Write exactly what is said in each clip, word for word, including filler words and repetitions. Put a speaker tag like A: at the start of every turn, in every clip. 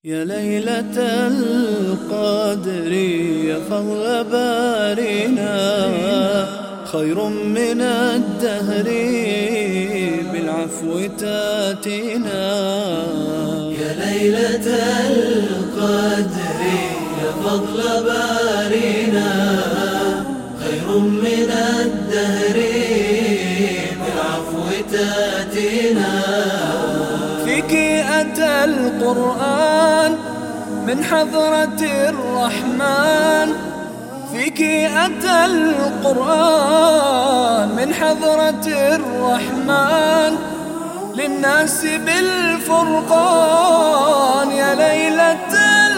A: يا ليلة القدر يا فضل بارنا، خير من الدهر بالعفو تاتينا.
B: يا ليلة القدر يا فضل بارنا، خير من الدهر بالعفو تاتينا.
A: فيك أتى القرآن من حضرة الرحمن، فيك أتى القرآن من حضرة الرحمن للناس بالفرقان. يا ليلة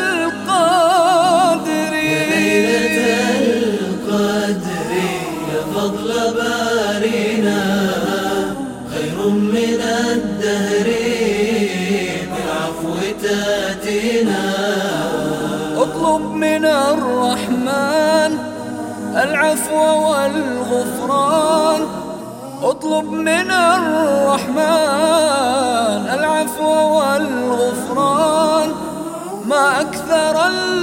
A: القدر
B: يا ليلة القدر يا فضل بارنا، خير من الدهر بالعفو تاتينا.
A: اطلب من الرحمن العفو والغفران، اطلب من الرحمن العفو والغفران. ما أكثر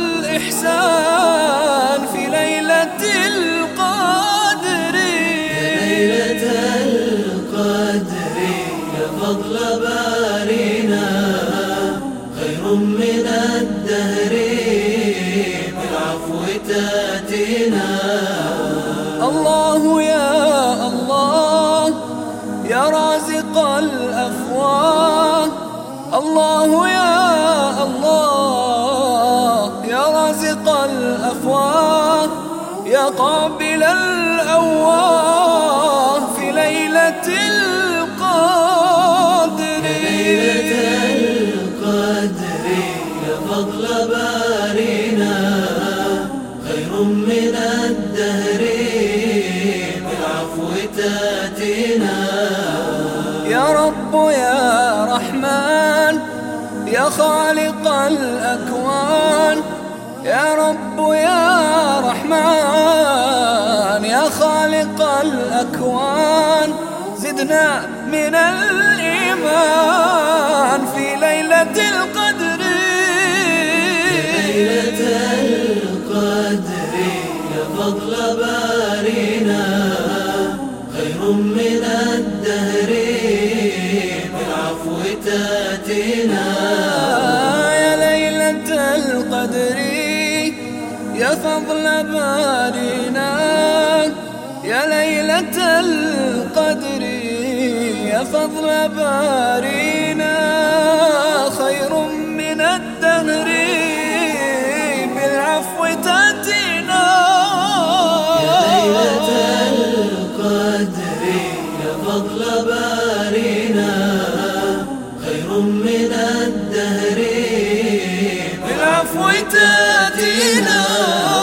A: الإحسان في ليلة القدر.
B: يا ليلة القدر يا فضل بارنا، خير من الدهر بالعفو تاتينا.
A: الله يا الله يا رازق الأفواه، الله يا الله يا رازق الأفواه، يا قابل الأواه في ليلة القدر.
B: يا ليلة القدر يا فضل بارنا، خير من الدهر بالعفو تاتينا.
A: يا رب يا رحمن يا خالق الأكوان، يا رب يا رحمن يا خالق الأكوان. زدنا من الإيمان في ليلة القدر.
B: يا ليلة القدر يا فضل بارنا، خير من الدهر بالعفو تاتينا.
A: يا ليلة القدر يا فضل بارنا، يا ليلة القدر يا فضل بارنا، خير من الدهر بالعفو تاتينا.
B: يا ليلة القدر يا فضل بارنا، خير من الدهر
A: بالعفو تاتينا.